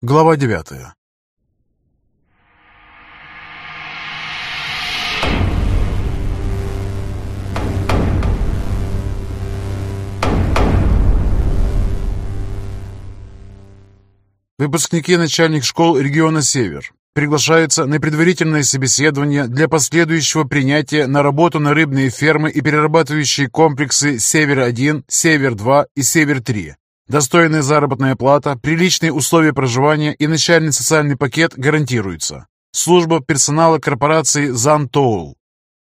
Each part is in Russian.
Глава 9. Выпускники начальных школ региона Север приглашаются на предварительное собеседование для последующего принятия на работу на рыбные фермы и перерабатывающие комплексы «Север-1», «Север-2» и «Север-3». Достойная заработная плата, приличные условия проживания и начальный социальный пакет гарантируются. Служба персонала корпорации «Зан-Тоул».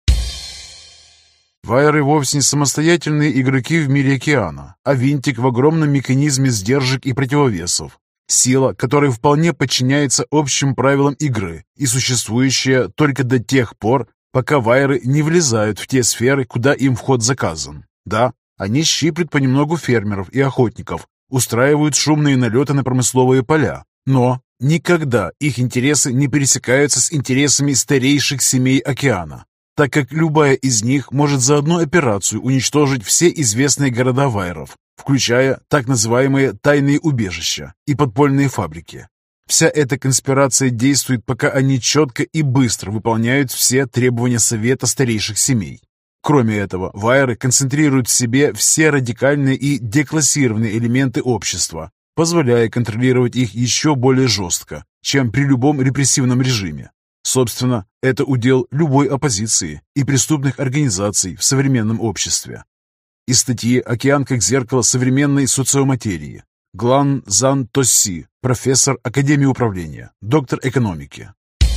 Вайеры вовсе не самостоятельные игроки в мире океана, а винтик в огромном механизме сдержек и противовесов. Сила, которая вполне подчиняется общим правилам игры и существующая только до тех пор, пока вайеры не влезают в те сферы, куда им вход заказан. Да, они щиплют понемногу фермеров и охотников, устраивают шумные налеты на промысловые поля, но никогда их интересы не пересекаются с интересами старейших семей океана, так как любая из них может за одну операцию уничтожить все известные города вайеров, включая так называемые тайные убежища и подпольные фабрики. Вся эта конспирация действует, пока они четко и быстро выполняют все требования Совета старейших семей. Кроме этого, вайеры концентрируют в себе все радикальные и деклассированные элементы общества, позволяя контролировать их еще более жестко, чем при любом репрессивном режиме. Собственно, это удел любой оппозиции и преступных организаций в современном обществе. Из статьи «Океан как зеркало современной социоматерии». Глан Зан Тосси, профессор Академии управления, доктор экономики.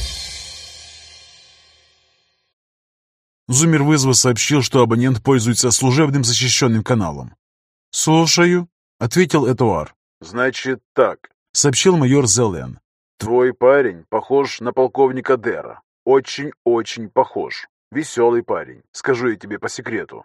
Зумер вызова сообщил, что абонент пользуется служебным защищенным каналом. «Слушаю», — ответил Этуар. «Значит так», — сообщил майор Зелен. «Твой парень похож на полковника Дера. Очень-очень похож. Веселый парень, скажу я тебе по секрету».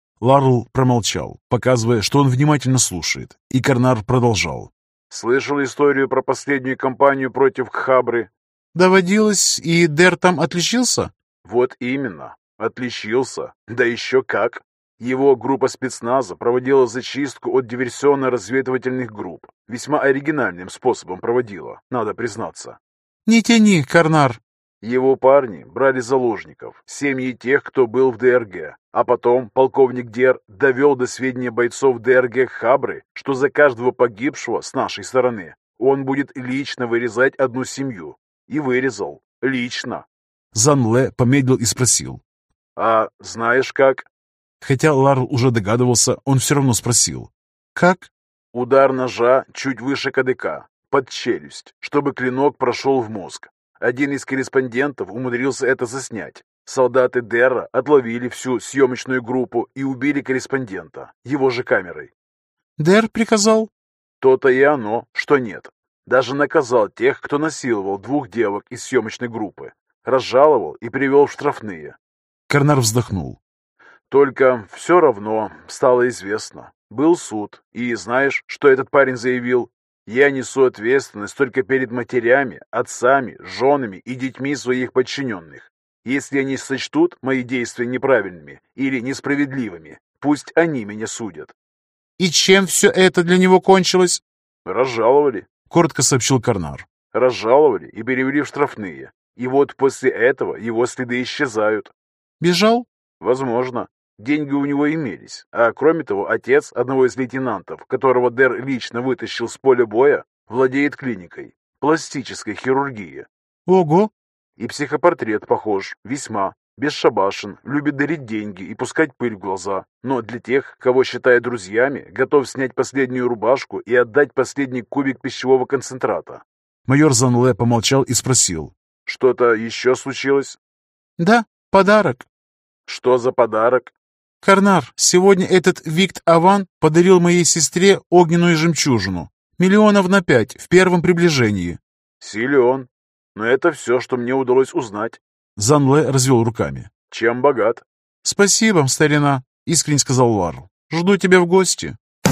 Ларл промолчал, показывая, что он внимательно слушает, и Карнар продолжал. «Слышал историю про последнюю кампанию против Кхабры?» «Доводилось, и Дер там отличился?» «Вот именно. Отличился. Да еще как. Его группа спецназа проводила зачистку от диверсионно-разведывательных групп. Весьма оригинальным способом проводила, надо признаться». «Не тяни, Карнар». Его парни брали заложников, семьи тех, кто был в ДРГ. А потом полковник Дер довел до сведения бойцов ДРГ Хабры, что за каждого погибшего с нашей стороны он будет лично вырезать одну семью. И вырезал. Лично. Занле помедлил и спросил. «А знаешь как?» Хотя Ларл уже догадывался, он все равно спросил. «Как?» «Удар ножа чуть выше кадыка, под челюсть, чтобы клинок прошел в мозг. Один из корреспондентов умудрился это заснять. Солдаты Дерра отловили всю съемочную группу и убили корреспондента, его же камерой». «Дер приказал?» «То-то и оно, что нет. Даже наказал тех, кто насиловал двух девок из съемочной группы. Разжаловал и привел в штрафные». Карнар вздохнул. «Только все равно стало известно. Был суд, и знаешь, что этот парень заявил? Я несу ответственность только перед матерями, отцами, женами и детьми своих подчиненных. Если они сочтут мои действия неправильными или несправедливыми, пусть они меня судят». «И чем все это для него кончилось?» «Разжаловали», — коротко сообщил Карнар. «Разжаловали и перевели в штрафные. И вот после этого его следы исчезают». «Бежал?» «Возможно. Деньги у него имелись. А кроме того, отец одного из лейтенантов, которого Дер лично вытащил с поля боя, владеет клиникой. Пластической хирургии». «Ого!» «И психопортрет похож. Весьма. Бесшабашен, любит дарить деньги и пускать пыль в глаза. Но для тех, кого считает друзьями, готов снять последнюю рубашку и отдать последний кубик пищевого концентрата». Майор Занле помолчал и спросил. «Что-то еще случилось?» «Да, подарок». «Что за подарок?» «Карнар, сегодня этот Викт Аван подарил моей сестре огненную жемчужину. 5 миллионов в первом приближении». «Силен. Но это все, что мне удалось узнать». Занле развел руками. «Чем богат?» «Спасибо, старина», — искренне сказал Ларл. «Жду тебя в гости».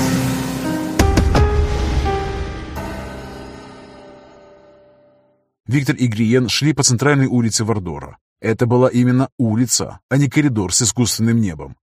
Виктор и Гриен шли по центральной улице Вардора. Это была именно улица, а не коридор с искусственным небом.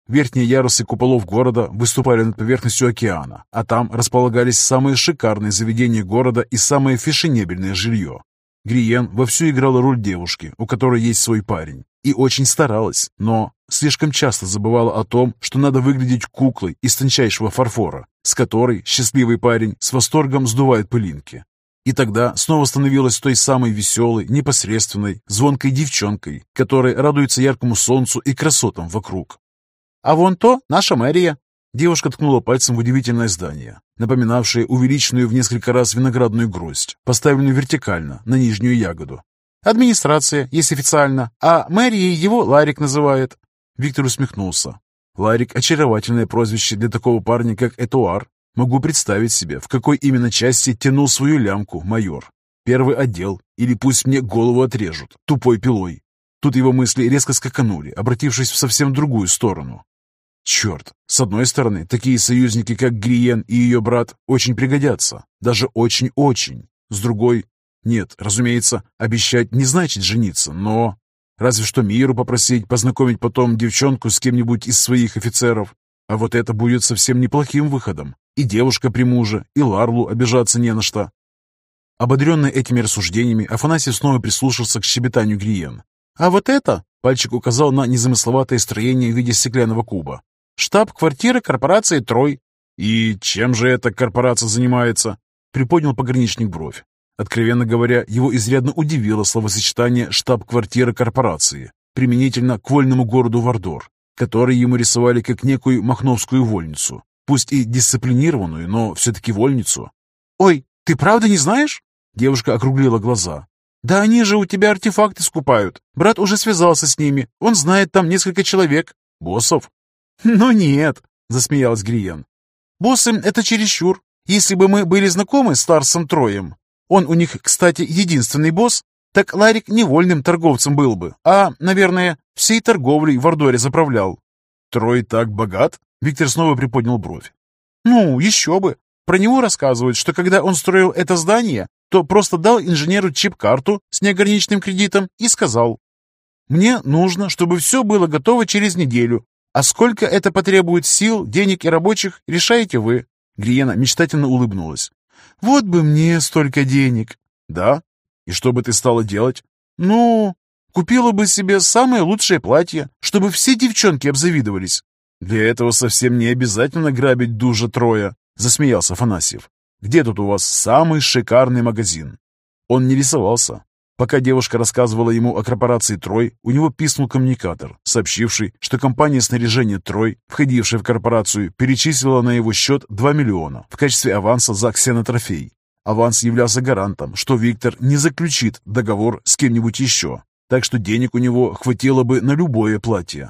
Верхние ярусы куполов города выступали над поверхностью океана, а там располагались самые шикарные заведения города и самое фешенебельное жилье. Гриен вовсю играла роль девушки, у которой есть свой парень, и очень старалась, но слишком часто забывала о том, что надо выглядеть куклой из тончайшего фарфора, с которой счастливый парень с восторгом сдувает пылинки. И тогда снова становилась той самой веселой, непосредственной, звонкой девчонкой, которая радуется яркому солнцу и красотам вокруг. «А вон то наша мэрия!» Девушка ткнула пальцем в удивительное здание, напоминавшее увеличенную в несколько раз виноградную гроздь, поставленную вертикально на нижнюю ягоду. «Администрация, если официально, а мэрией его Ларик называет». Виктор усмехнулся. «Ларик — очаровательное прозвище для такого парня, как Этуар. Могу представить себе, в какой именно части тянул свою лямку майор. Первый отдел, или пусть мне голову отрежут, тупой пилой». Тут его мысли резко скаканули, обратившись в совсем другую сторону. Черт, с одной стороны, такие союзники, как Гриен и ее брат, очень пригодятся. Даже очень-очень. С другой, нет, разумеется, обещать не значит жениться, но... Разве что Миру попросить познакомить потом девчонку с кем-нибудь из своих офицеров. А вот это будет совсем неплохим выходом. И девушка при муже, и Ларлу обижаться не на что. Ободренный этими рассуждениями, Афанасьев снова прислушался к щебетанию Гриен. «А вот это...» — пальчик указал на незамысловатое строение в виде стеклянного куба. «Штаб-квартира корпорации «Трой». «И чем же эта корпорация занимается?» — приподнял пограничник бровь. Откровенно говоря, его изрядно удивило словосочетание «штаб-квартира корпорации» применительно к вольному городу Вардор, который ему рисовали как некую махновскую вольницу, пусть и дисциплинированную, но все-таки вольницу. «Ой, ты правда не знаешь?» Девушка округлила глаза. «Да они же у тебя артефакты скупают. Брат уже связался с ними. Он знает там несколько человек. Боссов?» «Ну нет», — засмеялась Гриен. «Боссы — это чересчур. Если бы мы были знакомы с Ларсом Троем, он у них, кстати, единственный босс, так Ларик не вольным торговцем был бы, а, наверное, всей торговлей в Ордоре заправлял». «Трой так богат?» — Виктор снова приподнял бровь. «Ну, еще бы. Про него рассказывают, что когда он строил это здание, то просто дал инженеру чип-карту с неограниченным кредитом и сказал: «Мне нужно, чтобы все было готово через неделю. А сколько это потребует сил, денег и рабочих, решаете вы». Гриена мечтательно улыбнулась. «Вот бы мне столько денег». «Да? И что бы ты стала делать?» «Ну, купила бы себе самое лучшее платье, чтобы все девчонки обзавидовались». «Для этого совсем не обязательно грабить дужа Троя», — засмеялся Афанасьев. «Где тут у вас самый шикарный магазин?» Он не рисовался. Пока девушка рассказывала ему о корпорации «Трой», у него писнул коммуникатор, сообщивший, что компания снаряжения «Трой», входившая в корпорацию, перечислила на его счет 2 миллиона в качестве аванса за ксенотрофей. Аванс являлся гарантом, что Виктор не заключит договор с кем-нибудь еще, так что денег у него хватило бы на любое платье.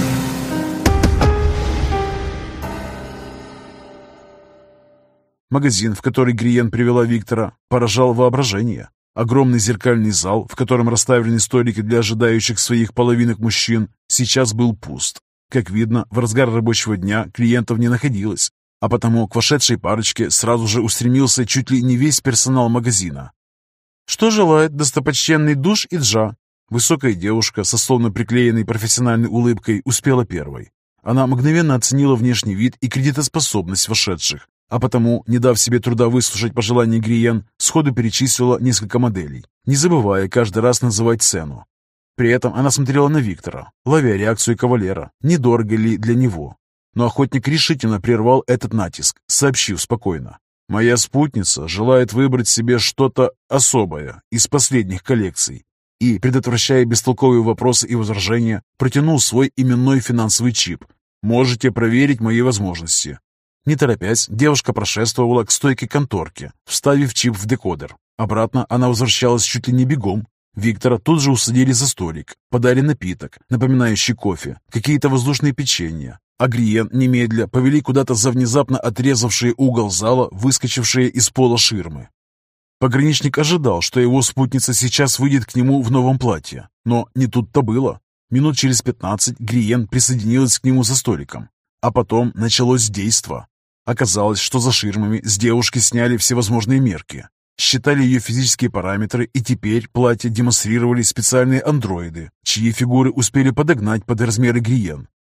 Магазин, в который Гриен привела Виктора, поражал воображение. Огромный зеркальный зал, в котором расставлены столики для ожидающих своих половинок мужчин, сейчас был пуст. Как видно, в разгар рабочего дня клиентов не находилось, а потому к вошедшей парочке сразу же устремился чуть ли не весь персонал магазина. «Что желает достопочтенный Душ и Джа?» Высокая девушка со словно приклеенной профессиональной улыбкой успела первой. Она мгновенно оценила внешний вид и кредитоспособность вошедших, а потому, не дав себе труда выслушать пожелания Гриен, сходу перечислила несколько моделей, не забывая каждый раз называть цену. При этом она смотрела на Виктора, ловя реакцию кавалера, недорого ли для него. Но охотник решительно прервал этот натиск, сообщив спокойно: «Моя спутница желает выбрать себе что-то особое из последних коллекций». И, предотвращая бестолковые вопросы и возражения, протянул свой именной финансовый чип. «Можете проверить мои возможности». Не торопясь, девушка прошествовала к стойке конторки, вставив чип в декодер. Обратно она возвращалась чуть ли не бегом. Виктора тут же усадили за столик, подали напиток, напоминающий кофе, какие-то воздушные печенья. А Гриен немедля повели куда-то за внезапно отрезавшие угол зала, выскочившие из пола ширмы. Пограничник ожидал, что его спутница сейчас выйдет к нему в новом платье. Но не тут-то было. Минут через 15 Гриен присоединилась к нему за столиком. А потом началось действо. Оказалось, что за ширмами с девушки сняли всевозможные мерки, считали ее физические параметры, и теперь платье демонстрировали специальные андроиды, чьи фигуры успели подогнать под размеры Гриен.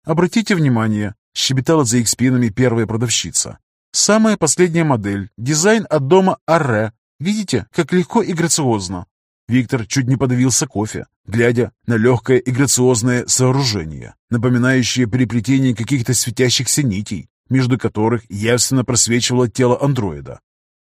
«Обратите внимание», — щебетала за их спинами первая продавщица. «Самая последняя модель. Дизайн от дома Арре. Видите, как легко и грациозно?» Виктор чуть не подавился кофе, глядя на легкое и грациозное сооружение, напоминающее переплетение каких-то светящихся нитей, между которых явственно просвечивало тело андроида.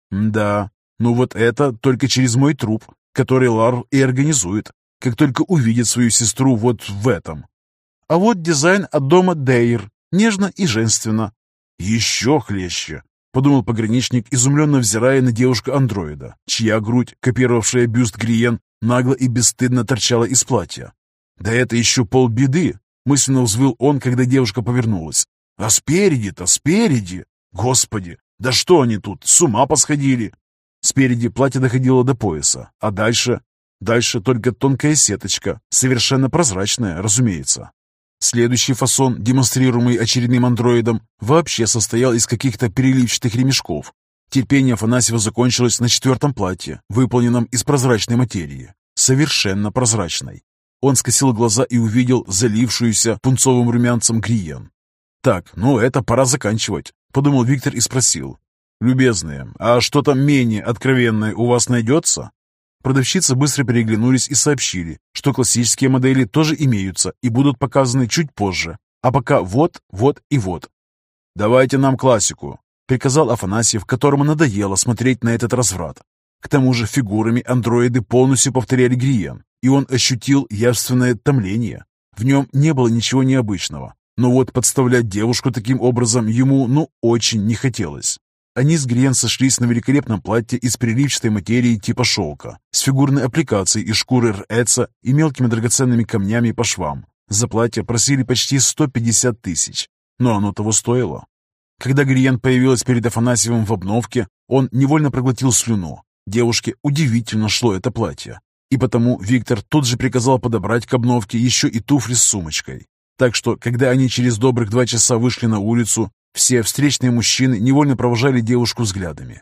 Да, ну вот это только через мой труп, который Лар и организует, как только увидит свою сестру вот в этом. А вот дизайн от дома Дейр, нежно и женственно. Еще хлеще, подумал пограничник, изумленно взирая на девушку-андроида, чья грудь, копировавшая бюст Гриен, нагло и бесстыдно торчала из платья. «Да это еще полбеды!» — мысленно взвыл он, когда девушка повернулась. «А спереди-то, спереди! Господи, да что они тут, с ума посходили!» Спереди платье доходило до пояса, а дальше только тонкая сеточка, совершенно прозрачная, разумеется. Следующий фасон, демонстрируемый очередным андроидом, вообще состоял из каких-то переливчатых ремешков. Терпение Афанасьева закончилось на 4-м платье, выполненном из прозрачной материи. Совершенно прозрачной. Он скосил глаза и увидел залившуюся пунцовым румянцем Гриен. «Так, ну это пора заканчивать», — подумал Виктор и спросил. «Любезные, а что-то менее откровенное у вас найдется?» Продавщицы быстро переглянулись и сообщили, что классические модели тоже имеются и будут показаны чуть позже. А пока вот, вот и вот. «Давайте нам классику», — приказал Афанасьев, которому надоело смотреть на этот разврат. К тому же фигурами андроиды полностью повторяли Гриен, и он ощутил явственное томление. В нем не было ничего необычного, но вот подставлять девушку таким образом ему, очень не хотелось. Они с Гриен сошлись на великолепном платье из переливчатой материи типа шелка, с фигурной аппликацией из шкуры рэца и мелкими драгоценными камнями по швам. За платье просили почти 150 тысяч, но оно того стоило. Когда Гриен появилась перед Афанасьевым в обновке, он невольно проглотил слюну. Девушке удивительно шло это платье, и потому Виктор тут же приказал подобрать к обновке еще и туфли с сумочкой. Так что, когда они через добрых 2 часа вышли на улицу, все встречные мужчины невольно провожали девушку взглядами.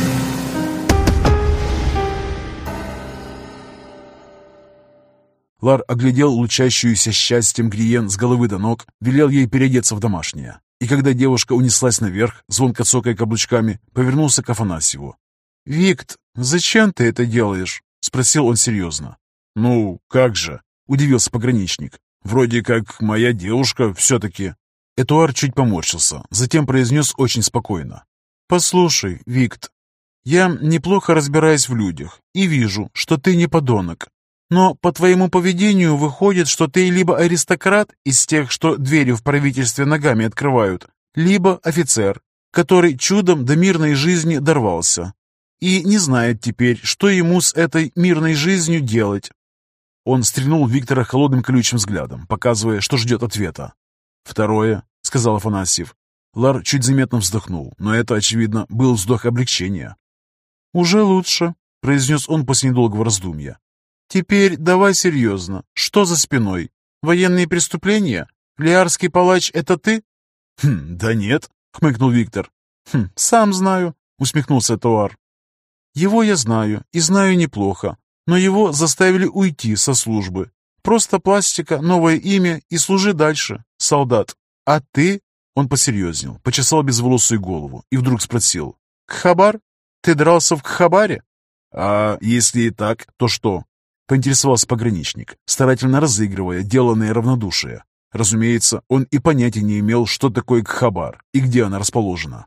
Лар оглядел лучащуюся счастьем Гриен с головы до ног, велел ей переодеться в домашнее. И когда девушка унеслась наверх, звонко цокая каблучками, повернулся к Афанасьеву. «Викт, зачем ты это делаешь?» — спросил он серьезно. «Ну, как же?» — удивился пограничник. «Вроде как моя девушка все-таки». Этуар чуть поморщился, затем произнес очень спокойно. «Послушай, Викт, я неплохо разбираюсь в людях и вижу, что ты не подонок. Но по твоему поведению выходит, что ты либо аристократ из тех, что двери в правительстве ногами открывают, либо офицер, который чудом до мирной жизни дорвался и не знает теперь, что ему с этой мирной жизнью делать». Он стрельнул Виктора холодным колючим взглядом, показывая, что ждет ответа. «Второе», — сказал Афанасьев. Лар чуть заметно вздохнул, но это, очевидно, был вздох облегчения. «Уже лучше», — произнес он после недолгого раздумья. «Теперь давай серьезно. Что за спиной? Военные преступления? Лиарский палач — это ты?» «Да нет», — хмыкнул Виктор. «Сам знаю», — усмехнулся Туар. «Его я знаю, и знаю неплохо, но его заставили уйти со службы. Просто пластика, новое имя и служи дальше, солдат. А ты?» Он посерьезнел, почесал безволосую голову и вдруг спросил. «Кхабар? Ты дрался в Кхабаре?» «А если и так, то что?» Поинтересовался пограничник, старательно разыгрывая деланное равнодушие. Разумеется, он и понятия не имел, что такое Кхабар и где она расположена.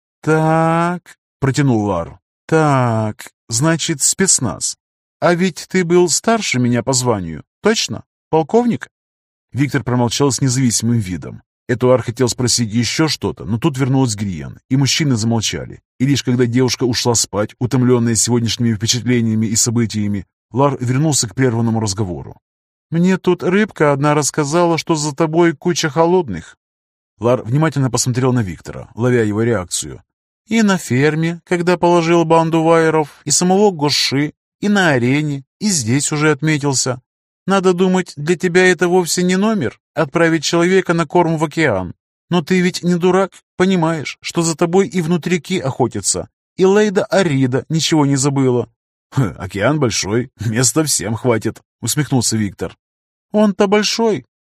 «Так», — протянул Лар, — «так, значит, спецназ. А ведь ты был старше меня по званию, точно? Полковник?» Виктор промолчал с независимым видом. Этуар хотел спросить еще что-то, но тут вернулась Гриен, и мужчины замолчали. И лишь когда девушка ушла спать, утомленная сегодняшними впечатлениями и событиями, Лар вернулся к прерванному разговору. «Мне тут рыбка одна рассказала, что за тобой куча холодных». Лар внимательно посмотрел на Виктора, ловя его реакцию. «И на ферме, когда положил банду вайеров, и самого Гоши, и на арене, и здесь уже отметился. Надо думать, для тебя это вовсе не номер — отправить человека на корм в океан. Но ты ведь не дурак, понимаешь, что за тобой и внутрики охотятся. И Лейда Арида ничего не забыла». «Океан большой, места всем хватит», — усмехнулся Виктор. «Он-то большой,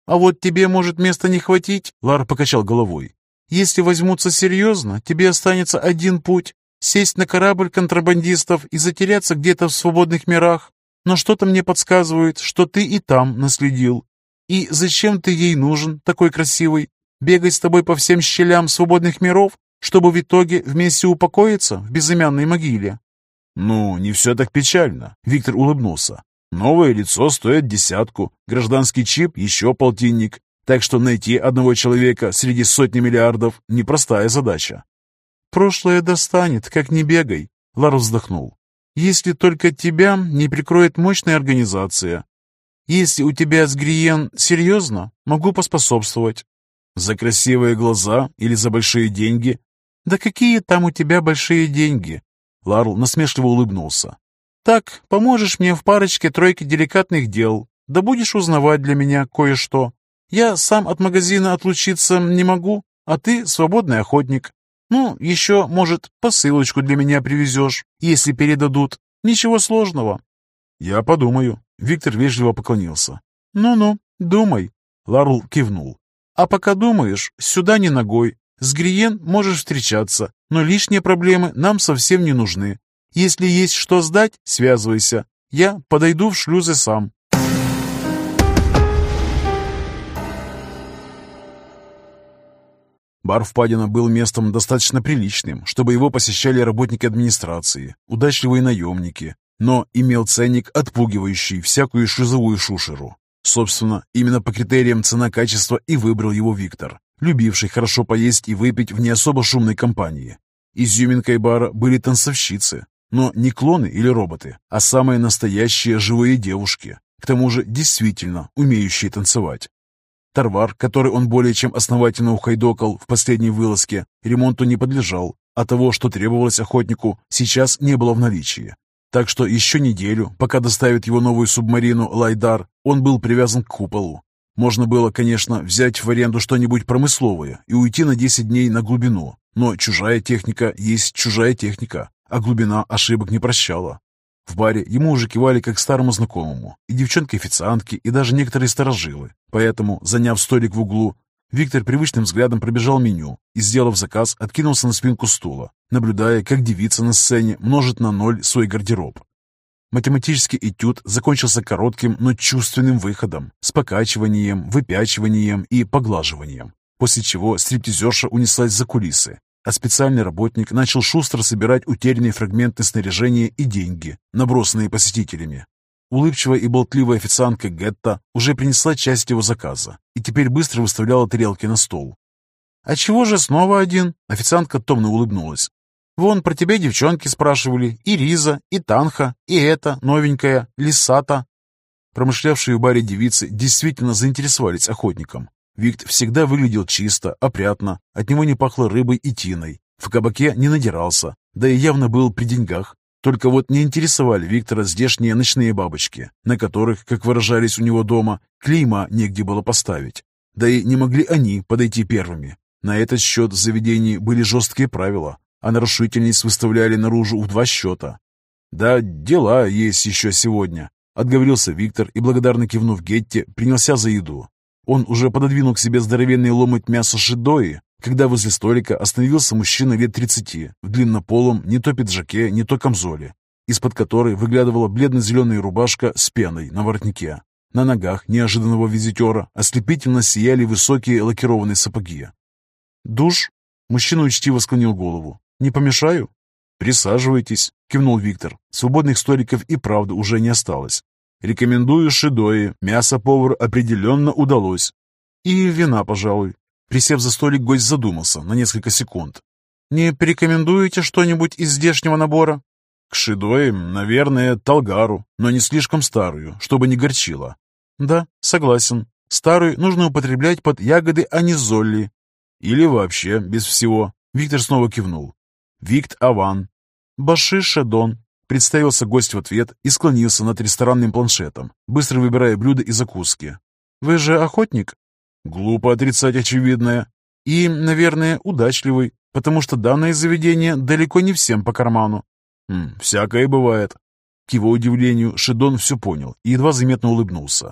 А вот тебе может места не хватить, Лар покачал головой. Если возьмутся серьезно, тебе останется один путь — сесть на корабль контрабандистов и затеряться где-то в свободных мирах. Но что-то мне подсказывает, что ты и там наследил. И зачем ты ей нужен, такой красивый? Бегать с тобой по всем щелям свободных миров, чтобы в итоге вместе упокоиться в безымянной могиле?» «Ну, не все так печально», — Виктор улыбнулся. «Новое лицо стоит 10, гражданский чип еще 1,5. Так что найти одного человека среди сотни миллиардов — непростая задача». «Прошлое достанет, как не бегай», — Лар вздохнул. «Если только тебя не прикроет мощная организация. Если у тебя с Гриен серьезно, могу поспособствовать». «За красивые глаза или за большие деньги?» «Да какие там у тебя большие деньги?» Ларл насмешливо улыбнулся. «Так, поможешь мне в парочке-тройке деликатных дел, да будешь узнавать для меня кое-что. Я сам от магазина отлучиться не могу, а ты свободный охотник. Ну, еще, может, посылочку для меня привезешь, если передадут. Ничего сложного». «Я подумаю». Виктор вежливо поклонился. «Ну-ну, думай». Ларл кивнул. «А пока думаешь, сюда не ногой. С Гриен можешь встречаться, но лишние проблемы нам совсем не нужны. Если есть что сдать, связывайся. Я подойду в шлюзы сам». Бар «Впадина» был местом достаточно приличным, чтобы его посещали работники администрации, удачливые наемники, но имел ценник, отпугивающий всякую шлюзовую шушеру. Собственно, именно по критериям цена-качество и выбрал его Виктор, любивший хорошо поесть и выпить в не особо шумной компании. Изюминкой бара были танцовщицы, но не клоны или роботы, а самые настоящие живые девушки, к тому же действительно умеющие танцевать. Тарвар, который он более чем основательно ухайдокал в последней вылазке, ремонту не подлежал, а того, что требовалось охотнику, сейчас не было в наличии. Так что еще неделю, пока доставят его новую субмарину «Лайдар», он был привязан к куполу. Можно было, конечно, взять в аренду что-нибудь промысловое и уйти на 10 дней на глубину, но чужая техника есть чужая техника, а глубина ошибок не прощала. В баре ему уже кивали как старому знакомому, и девчонки-официантки, и даже некоторые старожилы. Поэтому, заняв столик в углу, Виктор привычным взглядом пробежал меню и, сделав заказ, откинулся на спинку стула, наблюдая, как девица на сцене множит на 0 свой гардероб. Математический этюд закончился коротким, но чувственным выходом, с покачиванием, выпячиванием и поглаживанием, после чего стриптизерша унеслась за кулисы, а специальный работник начал шустро собирать утерянные фрагменты снаряжения и деньги, набросанные посетителями. Улыбчивая и болтливая официантка Гетта уже принесла часть его заказа и теперь быстро выставляла тарелки на стол. «А чего же снова один?» — официантка томно улыбнулась. «Вон про тебя девчонки спрашивали, и Риза, и Танха, и эта новенькая, Лисата». Промышлявшие в баре девицы действительно заинтересовались охотником. Викт всегда выглядел чисто, опрятно, от него не пахло рыбой и тиной, в кабаке не надирался, да и явно был при деньгах. Только вот не интересовали Виктора здешние ночные бабочки, на которых, как выражались у него дома, клейма негде было поставить. Да и не могли они подойти первыми. На этот счет в заведении были жесткие правила, а нарушительниц выставляли наружу в 2 счета. «Да, дела есть еще сегодня», — отговорился Виктор и, благодарно кивнув Гетте, принялся за еду. Он уже пододвинул к себе здоровенный ломоть мяса шидои, когда возле столика остановился мужчина лет 30 в длиннополом не то пиджаке, не то камзоле, из-под которой выглядывала бледно-зеленая рубашка с пеной на воротнике. На ногах неожиданного визитера ослепительно сияли высокие лакированные сапоги. «Душ?» — мужчина учтиво склонил голову. «Не помешаю?» «Присаживайтесь», — кивнул Виктор. Свободных столиков и правда уже не осталось. «Рекомендую шидои, мясо повару определенно удалось. И вина, пожалуй». Присев за столик, гость задумался на несколько секунд. «Не порекомендуете что-нибудь из здешнего набора?» «К шидои, наверное, талгару, но не слишком старую, чтобы не горчило». «Да, согласен. Старую нужно употреблять под ягоды анизолли». «Или вообще без всего». Виктор снова кивнул. «Викт Аван». «Баши Шедон», — представился гость в ответ и склонился над ресторанным планшетом, быстро выбирая блюда и закуски. «Вы же охотник?» «Глупо отрицать очевидное. И, наверное, удачливый, потому что данное заведение далеко не всем по карману». «Всякое бывает». К его удивлению, Шедон все понял и едва заметно улыбнулся.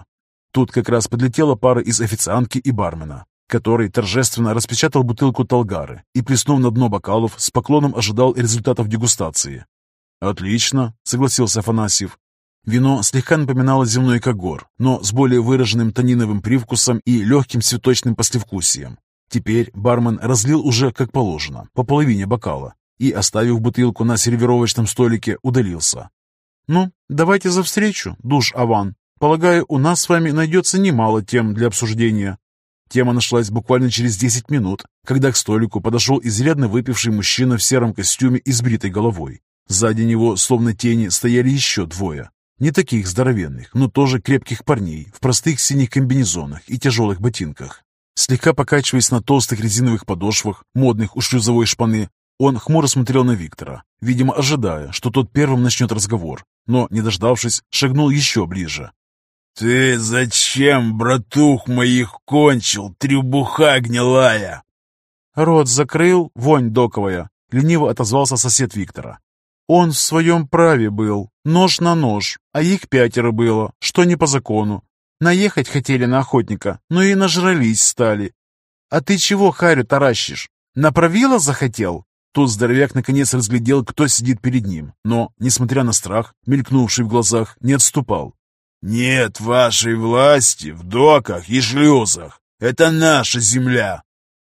Тут как раз подлетела пара из официантки и бармена, который торжественно распечатал бутылку Талгары и, плеснув на дно бокалов, с поклоном ожидал результатов дегустации. «Отлично», — согласился Афанасьев. Вино слегка напоминало земной когор, но с более выраженным таниновым привкусом и легким цветочным послевкусием. Теперь бармен разлил уже как положено, по половине бокала, и, оставив бутылку на сервировочном столике, удалился. «Ну, давайте за встречу, душ Аван. Полагаю, у нас с вами найдется немало тем для обсуждения». Тема нашлась буквально через 10 минут, когда к столику подошел изрядно выпивший мужчина в сером костюме и с бритой головой. Сзади него, словно тени, стояли еще двое. Не таких здоровенных, но тоже крепких парней в простых синих комбинезонах и тяжелых ботинках. Слегка покачиваясь на толстых резиновых подошвах, модных у шлюзовой шпаны, он хмуро смотрел на Виктора, видимо, ожидая, что тот первым начнет разговор, но, не дождавшись, шагнул еще ближе. «Ты зачем, братух моих, кончил, требуха гнилая?» «Рот закрыл, вонь доковая», — лениво отозвался сосед Виктора. «Он в своем праве был, нож на нож, а их 5 было, что не по закону. Наехать хотели на охотника, но и нажрались стали. А ты чего харю таращишь? На правило захотел?» Тут здоровяк наконец разглядел, кто сидит перед ним, но, несмотря на страх, мелькнувший в глазах, не отступал. «Нет вашей власти в доках и шлюзах. Это наша земля».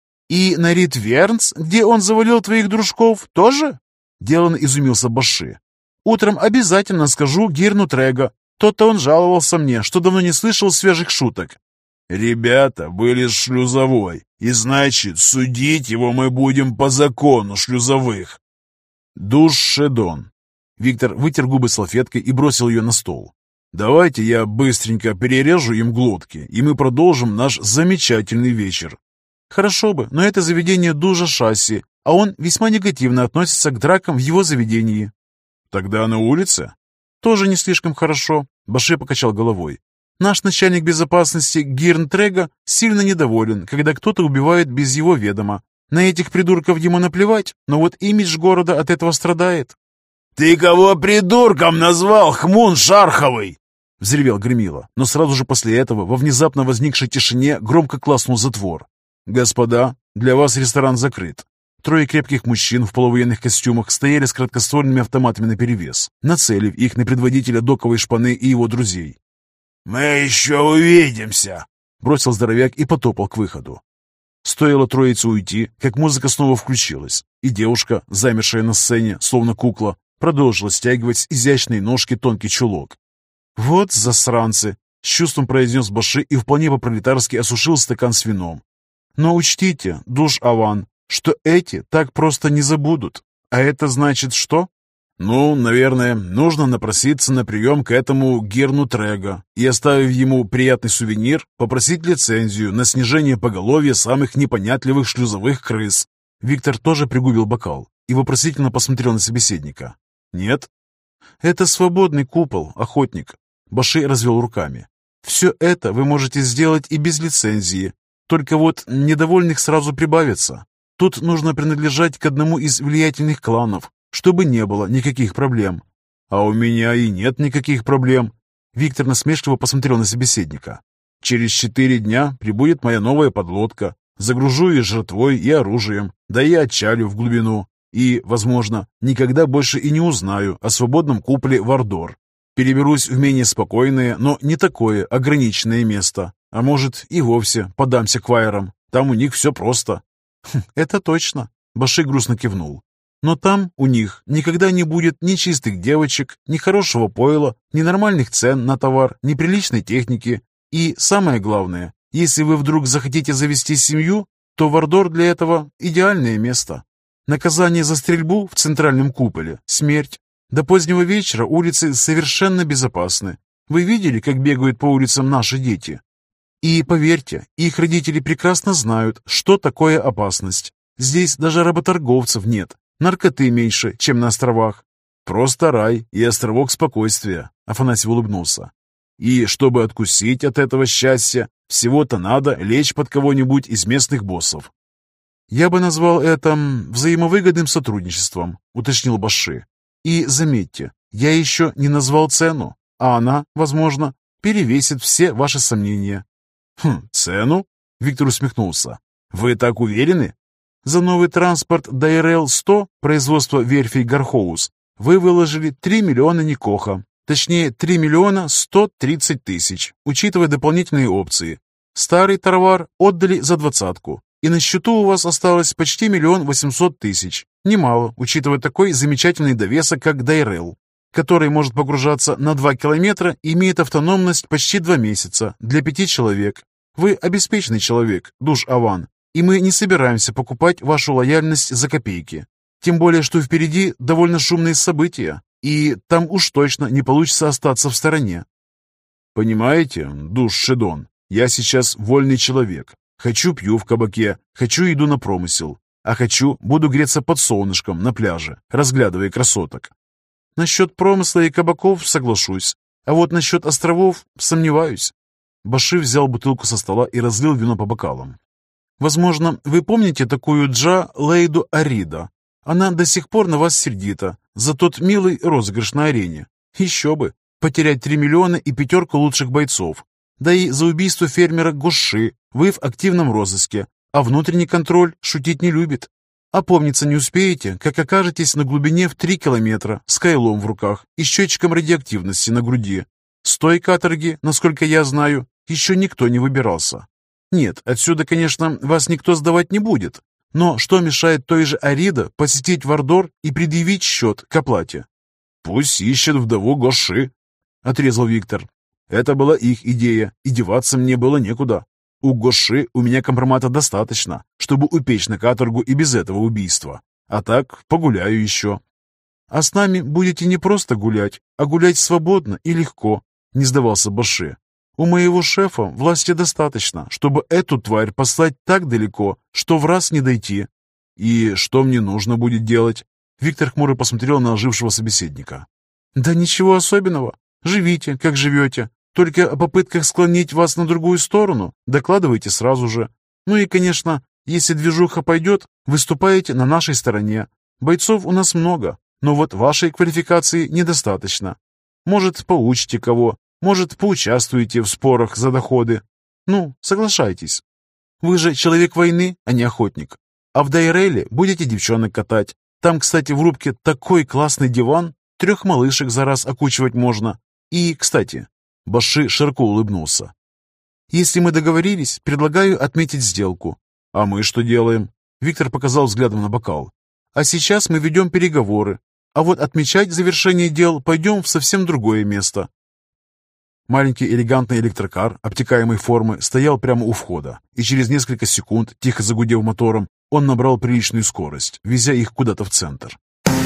«И на Ритвернс, где он завалил твоих дружков, тоже?» Делано изумился Баши. «Утром обязательно скажу Гирну Трега. То-то он жаловался мне, что давно не слышал свежих шуток». «Ребята были с шлюзовой, и значит, судить его мы будем по закону шлюзовых». «Душ Шедон». Виктор вытер губы салфеткой и бросил ее на стол. «Давайте я быстренько перережу им глотки, и мы продолжим наш замечательный вечер». «Хорошо бы, но это заведение Дужа Шасси, а он весьма негативно относится к дракам в его заведении». «Тогда на улице?» «Тоже не слишком хорошо», — Баши покачал головой. «Наш начальник безопасности Гирн Трега сильно недоволен, когда кто-то убивает без его ведома. На этих придурков ему наплевать, но вот имидж города от этого страдает». «Ты кого придурком назвал, хмун шарховый?» — взревел Гремила, но сразу же после этого во внезапно возникшей тишине громко клацнул затвор. «Господа, для вас ресторан закрыт». 3 крепких мужчин в полувоенных костюмах стояли с краткоствольными автоматами наперевес, нацелив их на предводителя доковой шпаны и его друзей. «Мы еще увидимся!» — бросил здоровяк и потопал к выходу. Стоило троице уйти, как музыка снова включилась, и девушка, замершая на сцене, словно кукла, продолжила стягивать с изящной ножки тонкий чулок. «Вот засранцы!» — с чувством произнес Баши и вполне по-пролетарски осушил стакан с вином. «Но учтите, душ Аван, что эти так просто не забудут. А это значит что?» «Ну, наверное, нужно напроситься на прием к этому Гирну Трега и, оставив ему приятный сувенир, попросить лицензию на снижение поголовья самых непонятливых шлюзовых крыс». Виктор тоже пригубил бокал и вопросительно посмотрел на собеседника. «Нет?» «Это свободный купол, охотник», — Баши развел руками. «Все это вы можете сделать и без лицензии, только вот недовольных сразу прибавится. Тут нужно принадлежать к одному из влиятельных кланов, чтобы не было никаких проблем». «А у меня и нет никаких проблем». Виктор насмешливо посмотрел на собеседника. «Через 4 дня прибудет моя новая подлодка. Загружу ее жратвой и оружием, да и отчалю в глубину. И, возможно, никогда больше и не узнаю о свободном куполе Вардор. Переберусь в менее спокойное, но не такое ограниченное место. А может, и вовсе подамся к вайерам. Там у них все просто». «Это точно», — Баши грустно кивнул. «Но там у них никогда не будет ни чистых девочек, ни хорошего пойла, ни нормальных цен на товар, ни приличной техники. И самое главное, если вы вдруг захотите завести семью, то Вардор для этого идеальное место. Наказание за стрельбу в центральном куполе — смерть. До позднего вечера улицы совершенно безопасны. Вы видели, как бегают по улицам наши дети? И поверьте, их родители прекрасно знают, что такое опасность. Здесь даже работорговцев нет, наркоты меньше, чем на островах. Просто рай и островок спокойствия», — Афанасий улыбнулся. «И чтобы откусить от этого счастья, всего-то надо лечь под кого-нибудь из местных боссов». «Я бы назвал это взаимовыгодным сотрудничеством», — уточнил Баши. «И заметьте, я еще не назвал цену, а она, возможно, перевесит все ваши сомнения». «Цену?» — Виктор усмехнулся. «Вы так уверены?» «За новый транспорт ДРЛ-100 производства верфи Гархоус вы выложили 3 миллиона Никоха, точнее 3 миллиона 130 тысяч, учитывая дополнительные опции. Старый товар отдали за 20-ку, и на счету у вас осталось почти 1 800 000. Немало, учитывая такой замечательный довесок, как ДРЛ, который может погружаться на 2 километра и имеет автономность почти 2 месяца для 5 человек. Вы обеспеченный человек, Душ Аван, и мы не собираемся покупать вашу лояльность за копейки. Тем более, что впереди довольно шумные события, и там уж точно не получится остаться в стороне». «Понимаете, Душ Шедон, я сейчас вольный человек. Хочу пью в кабаке, хочу иду на промысел, а хочу буду греться под солнышком на пляже, разглядывая красоток. Насчет промысла и кабаков соглашусь, а вот насчет островов сомневаюсь». Баши взял бутылку со стола и разлил вино по бокалам. «Возможно, вы помните такую Джа Лейду Арида? Она до сих пор на вас сердита за тот милый розыгрыш на арене. Еще бы, потерять 3 миллиона и 5 лучших бойцов. Да и за убийство фермера Гоши вы в активном розыске, а внутренний контроль шутить не любит. Опомниться не успеете, как окажетесь на глубине в 3 километра с кайлом в руках и счетчиком радиоактивности на груди. С той каторги, насколько я знаю, еще никто не выбирался. Нет, отсюда, конечно, вас никто сдавать не будет. Но что мешает той же Арида посетить Вардор и предъявить счет к оплате?» «Пусть ищет вдову Гоши», — отрезал Виктор. «Это была их идея, и деваться мне было некуда. У Гоши у меня компромата достаточно, чтобы упечь на каторгу и без этого убийства. А так погуляю еще». «А с нами будете не просто гулять, а гулять свободно и легко», — не сдавался Баши. «У моего шефа власти достаточно, чтобы эту тварь послать так далеко, что в раз не дойти». «И что мне нужно будет делать?» Виктор хмуро посмотрел на ожившего собеседника. «Да ничего особенного. Живите, как живете. Только о попытках склонить вас на другую сторону докладывайте сразу же. Ну и, конечно, если движуха пойдет, выступаете на нашей стороне. Бойцов у нас много, но вот вашей квалификации недостаточно. Может, поучите кого, может, поучаствуете в спорах за доходы. Ну, соглашайтесь. Вы же человек войны, а не охотник. А в Дайреле будете девчонок катать. Там, кстати, в рубке такой классный диван, 3 малышек за раз окучивать можно. И, кстати, Баши широко улыбнулся. Если мы договорились, предлагаю отметить сделку. А мы что делаем? Виктор показал взглядом на бокал. А сейчас мы ведем переговоры. А вот отмечать завершение дел пойдем в совсем другое место. Маленький элегантный электрокар обтекаемой формы стоял прямо у входа, и через несколько секунд, тихо загудев мотором, он набрал приличную скорость, везя их куда-то в центр.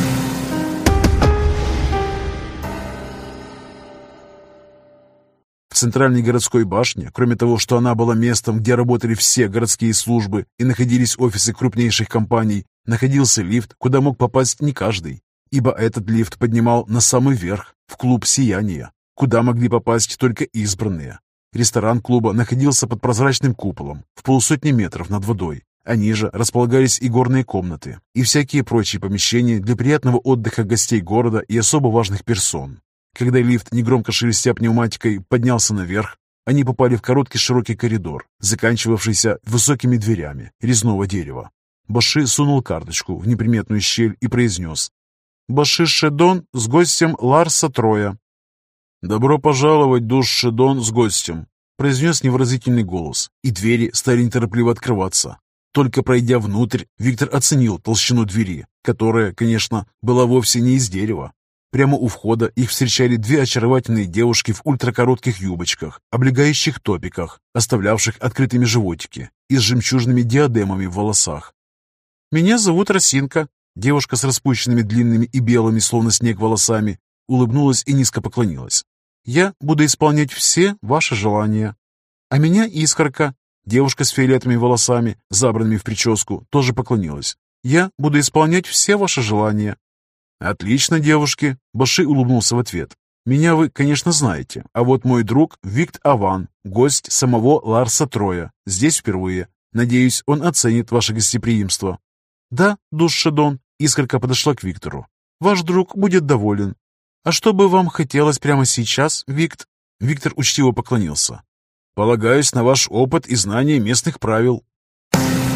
В центральной городской башне, кроме того, что она была местом, где работали все городские службы и находились офисы крупнейших компаний, находился лифт, куда мог попасть не каждый, ибо этот лифт поднимал на самый верх, в клуб «Сияние», куда могли попасть только избранные. Ресторан клуба находился под прозрачным куполом в 150 метров над водой. А ниже располагались и горные комнаты, и всякие прочие помещения для приятного отдыха гостей города и особо важных персон. Когда лифт, негромко шелестя пневматикой, поднялся наверх, они попали в короткий широкий коридор, заканчивавшийся высокими дверями резного дерева. Баши сунул карточку в неприметную щель и произнес: «Баши Шедон с гостем Ларса Троя». «Добро пожаловать, Душ Шедон, с гостем», — произнес невыразительный голос, и двери стали неторопливо открываться. Только пройдя внутрь, Виктор оценил толщину двери, которая, конечно, была вовсе не из дерева. Прямо у входа их встречали 2 очаровательные девушки в ультракоротких юбочках, облегающих топиках, оставлявших открытыми животики и с жемчужными диадемами в волосах. «Меня зовут Росинка», — девушка с распущенными длинными и белыми, словно снег, волосами, улыбнулась и низко поклонилась. «Я буду исполнять все ваши желания. А меня Искорка». Девушка с фиолетовыми волосами, забранными в прическу, тоже поклонилась. «Я буду исполнять все ваши желания». «Отлично, девушки!» — Баши улыбнулся в ответ. «Меня вы, конечно, знаете, а вот мой друг Викт Аван, гость самого Ларса Троя, здесь впервые. Надеюсь, он оценит ваше гостеприимство». «Да, Душ Шедон», — Искорка подошла к Виктору. «Ваш друг будет доволен. А что бы вам хотелось прямо сейчас, Викт?» Виктор учтиво поклонился. «Полагаюсь на ваш опыт и знание местных правил».